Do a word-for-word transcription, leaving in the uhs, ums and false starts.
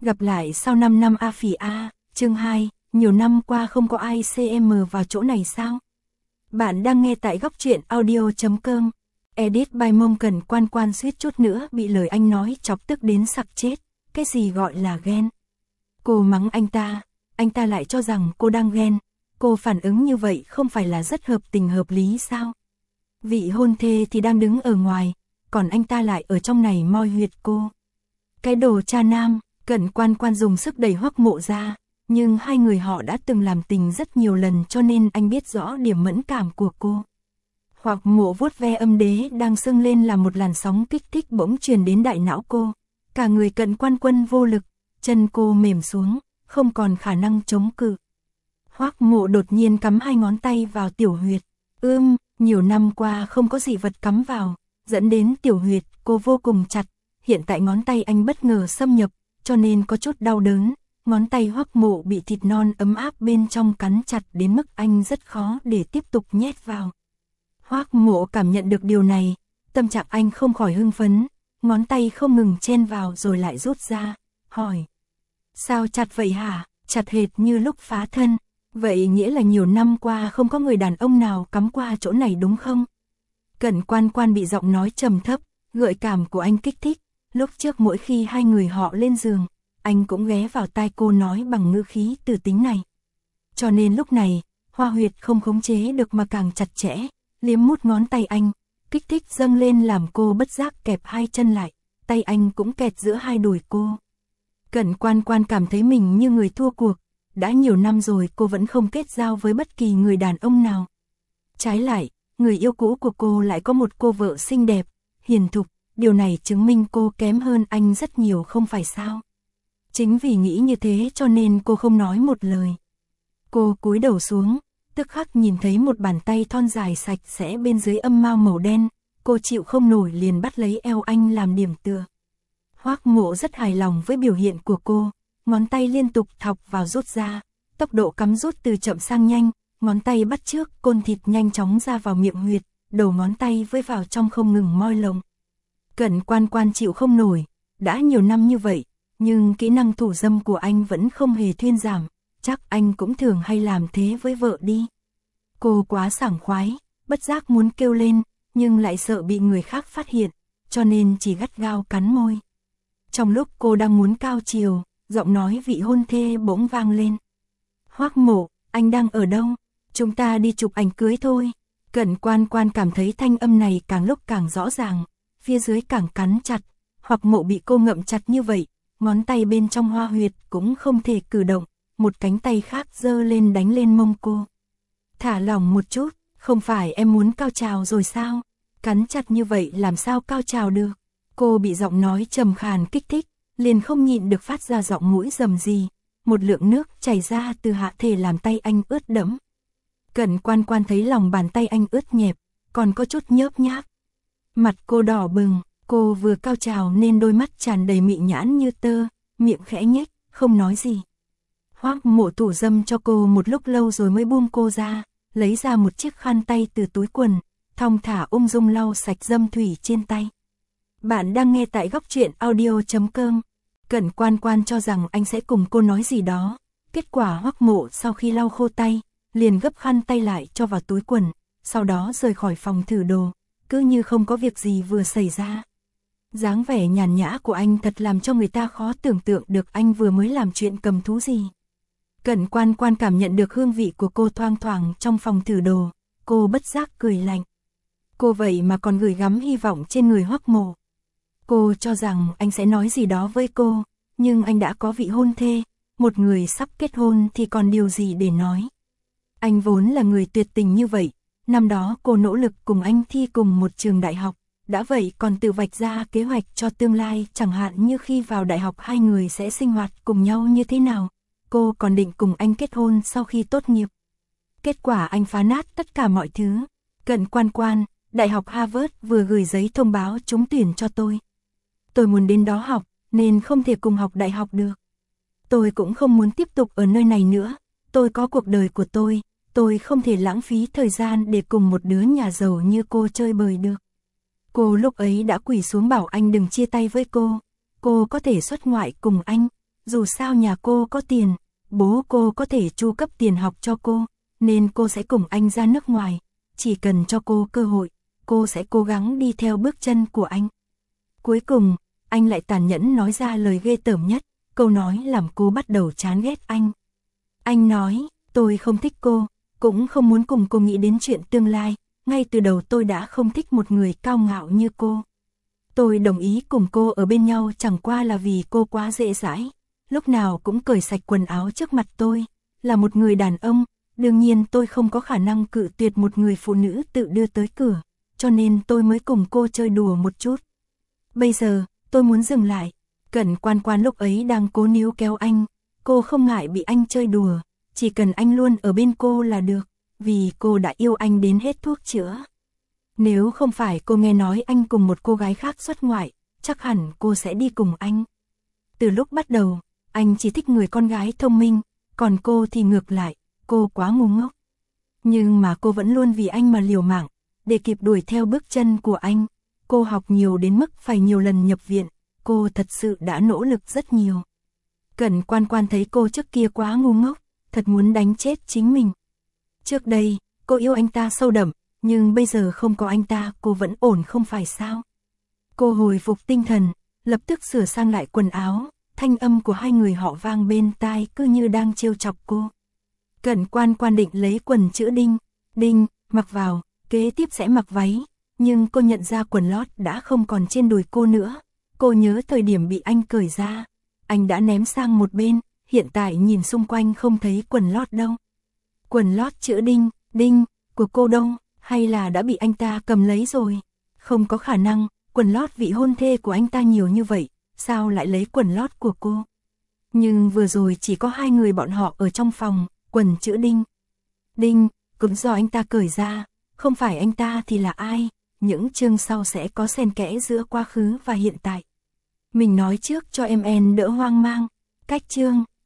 Gặp lại sau năm năm A Phỉ A, chương hai, nhiều năm qua không có ai xem vào chỗ này sao? Bạn đang nghe tại góc truyện audio chấm com. Edit by Mông Cần Quan Quan suýt chút nữa bị lời anh nói chọc tức đến sặc chết. Cái gì gọi là ghen? Cô mắng anh ta, anh ta lại cho rằng cô đang ghen. Cô phản ứng như vậy không phải là rất hợp tình hợp lý sao? Vị hôn thê thì đang đứng ở ngoài, còn anh ta lại ở trong này moi huyệt cô. Cái đồ cha nam. Cẩn Quan Quan dùng sức đẩy Hoắc Mộ ra, nhưng hai người họ đã từng làm tình rất nhiều lần cho nên anh biết rõ điểm mẫn cảm của cô. Hoắc Mộ vuốt ve âm đế đang sưng lên là một làn sóng kích thích bỗng truyền đến đại não cô. Cả người Cẩn Quan Quan vô lực, chân cô mềm xuống, không còn khả năng chống cự. Hoắc Mộ đột nhiên cắm hai ngón tay vào tiểu huyệt. Ưm, nhiều năm qua không có gì vật cắm vào, dẫn đến tiểu huyệt cô vô cùng chặt. Hiện tại ngón tay anh bất ngờ xâm nhập, cho nên có chút đau đớn, ngón tay Hoắc Mộ bị thịt non ấm áp bên trong cắn chặt đến mức anh rất khó để tiếp tục nhét vào. Hoắc Mộ cảm nhận được điều này, tâm trạng anh không khỏi hưng phấn, ngón tay không ngừng chen vào rồi lại rút ra, hỏi. Sao chặt vậy hả? Chặt hệt như lúc phá thân, vậy nghĩa là nhiều năm qua không có người đàn ông nào cắm qua chỗ này đúng không? Cẩn Quan Quan bị giọng nói trầm thấp, gợi cảm của anh kích thích. Lúc trước mỗi khi hai người họ lên giường, anh cũng ghé vào tai cô nói bằng ngữ khí từ tính này. Cho nên lúc này, hoa huyệt không khống chế được mà càng chặt chẽ, liếm mút ngón tay anh, kích thích dâng lên làm cô bất giác kẹp hai chân lại, tay anh cũng kẹt giữa hai đùi cô. Cẩn Quan Quan cảm thấy mình như người thua cuộc, đã nhiều năm rồi cô vẫn không kết giao với bất kỳ người đàn ông nào. Trái lại, người yêu cũ của cô lại có một cô vợ xinh đẹp, hiền thục. Điều này chứng minh cô kém hơn anh rất nhiều không phải sao? Chính vì nghĩ như thế cho nên cô không nói một lời. Cô cúi đầu xuống, tức khắc nhìn thấy một bàn tay thon dài sạch sẽ bên dưới âm mao màu đen, cô chịu không nổi liền bắt lấy eo anh làm điểm tựa. Hoắc Mộ rất hài lòng với biểu hiện của cô, ngón tay liên tục thọc vào rút ra, tốc độ cắm rút từ chậm sang nhanh, ngón tay bắt trước côn thịt nhanh chóng ra vào miệng huyệt, đầu ngón tay với vào trong không ngừng moi lồng. Cẩn Quan Quan chịu không nổi, đã nhiều năm như vậy, nhưng kỹ năng thủ dâm của anh vẫn không hề thuyên giảm, chắc anh cũng thường hay làm thế với vợ đi. Cô quá sảng khoái, bất giác muốn kêu lên, nhưng lại sợ bị người khác phát hiện, cho nên chỉ gắt gao cắn môi. Trong lúc cô đang muốn cao chiều, giọng nói vị hôn thê bỗng vang lên. Hoắc Mộ, anh đang ở đâu? Chúng ta đi chụp ảnh cưới thôi. Cẩn Quan Quan cảm thấy thanh âm này càng lúc càng rõ ràng. Phía dưới càng cắn chặt, Hoắc Mộ bị cô ngậm chặt như vậy, ngón tay bên trong hoa huyệt cũng không thể cử động, một cánh tay khác giơ lên đánh lên mông cô. Thả lỏng một chút, không phải em muốn cao trào rồi sao? Cắn chặt như vậy làm sao cao trào được? Cô bị giọng nói trầm khàn kích thích, liền không nhịn được phát ra giọng mũi rầm rì, một lượng nước chảy ra từ hạ thể làm tay anh ướt đẫm. Cẩn Quan Quan thấy lòng bàn tay anh ướt nhẹp, còn có chút nhớp nháp. Mặt cô đỏ bừng, cô vừa cao trào nên đôi mắt tràn đầy mị nhãn như tơ, miệng khẽ nhếch, không nói gì. Hoắc Mộ thủ dâm cho cô một lúc lâu rồi mới buông cô ra, lấy ra một chiếc khăn tay từ túi quần, thong thả ung dung lau sạch dâm thủy trên tay. Bạn đang nghe tại góc truyện audio chấm com. Cẩn Quan Quan cho rằng anh sẽ cùng cô nói gì đó, kết quả Hoắc Mộ sau khi lau khô tay, liền gấp khăn tay lại cho vào túi quần, sau đó rời khỏi phòng thử đồ. Cứ như không có việc gì vừa xảy ra. Dáng vẻ nhàn nhã của anh thật làm cho người ta khó tưởng tượng được anh vừa mới làm chuyện cầm thú gì. Cẩn Quan Quan cảm nhận được hương vị của cô thoang thoảng trong phòng thử đồ, cô bất giác cười lạnh. Cô vậy mà còn gửi gắm hy vọng trên người Hoắc Mộ. Cô cho rằng anh sẽ nói gì đó với cô, nhưng anh đã có vị hôn thê, một người sắp kết hôn thì còn điều gì để nói. Anh vốn là người tuyệt tình như vậy. Năm đó cô nỗ lực cùng anh thi cùng một trường đại học, đã vậy còn tự vạch ra kế hoạch cho tương lai, chẳng hạn như khi vào đại học hai người sẽ sinh hoạt cùng nhau như thế nào. Cô còn định cùng anh kết hôn sau khi tốt nghiệp. Kết quả anh phá nát tất cả mọi thứ. Cẩn Quan Quan, Đại học Harvard vừa gửi giấy thông báo trúng tuyển cho tôi. Tôi muốn đến đó học, nên không thể cùng học đại học được. Tôi cũng không muốn tiếp tục ở nơi này nữa, tôi có cuộc đời của tôi. Tôi không thể lãng phí thời gian để cùng một đứa nhà giàu như cô chơi bời được. Cô lúc ấy đã quỳ xuống bảo anh đừng chia tay với cô. Cô có thể xuất ngoại cùng anh, dù sao nhà cô có tiền, bố cô có thể chu cấp tiền học cho cô, nên cô sẽ cùng anh ra nước ngoài, chỉ cần cho cô cơ hội, cô sẽ cố gắng đi theo bước chân của anh. Cuối cùng, anh lại tàn nhẫn nói ra lời ghê tởm nhất, câu nói làm cô bắt đầu chán ghét anh. Anh nói, tôi không thích cô, cũng không muốn cùng cô nghĩ đến chuyện tương lai, ngay từ đầu tôi đã không thích một người cao ngạo như cô. Tôi đồng ý cùng cô ở bên nhau chẳng qua là vì cô quá dễ dãi, lúc nào cũng cởi sạch quần áo trước mặt tôi, là một người đàn ông, đương nhiên tôi không có khả năng cự tuyệt một người phụ nữ tự đưa tới cửa, cho nên tôi mới cùng cô chơi đùa một chút. Bây giờ, tôi muốn dừng lại. Cẩn Quan Quan lúc ấy đang cố níu kéo anh, cô không ngại bị anh chơi đùa, chỉ cần anh luôn ở bên cô là được, vì cô đã yêu anh đến hết thuốc chữa. Nếu không phải cô nghe nói anh cùng một cô gái khác xuất ngoại, chắc hẳn cô sẽ đi cùng anh. Từ lúc bắt đầu, anh chỉ thích người con gái thông minh, còn cô thì ngược lại, cô quá ngu ngốc. Nhưng mà cô vẫn luôn vì anh mà liều mạng, để kịp đuổi theo bước chân của anh. Cô học nhiều đến mức phải nhiều lần nhập viện, cô thật sự đã nỗ lực rất nhiều. Cẩn Quan Quan thấy cô trước kia quá ngu ngốc, thật muốn đánh chết chính mình. Trước đây, cô yêu anh ta sâu đậm, nhưng bây giờ không có anh ta cô vẫn ổn không phải sao. Cô hồi phục tinh thần, lập tức sửa sang lại quần áo, thanh âm của hai người họ vang bên tai cứ như đang trêu chọc cô. Cẩn Quan Quan định lấy quần chữ đinh, đinh, mặc vào, kế tiếp sẽ mặc váy, nhưng cô nhận ra quần lót đã không còn trên đùi cô nữa. Cô nhớ thời điểm bị anh cởi ra, anh đã ném sang một bên, hiện tại nhìn xung quanh không thấy quần lót đâu. Quần lót chữ đinh, đinh, của cô đâu, hay là đã bị anh ta cầm lấy rồi? Không có khả năng, quần lót vị hôn thê của anh ta nhiều như vậy, sao lại lấy quần lót của cô? Nhưng vừa rồi chỉ có hai người bọn họ ở trong phòng, quần chữ đinh. Đinh, cũng do anh ta cởi ra, không phải anh ta thì là ai? Những chương sau sẽ có xen kẽ giữa quá khứ và hiện tại. Mình nói trước cho em en đỡ hoang mang. Cách chương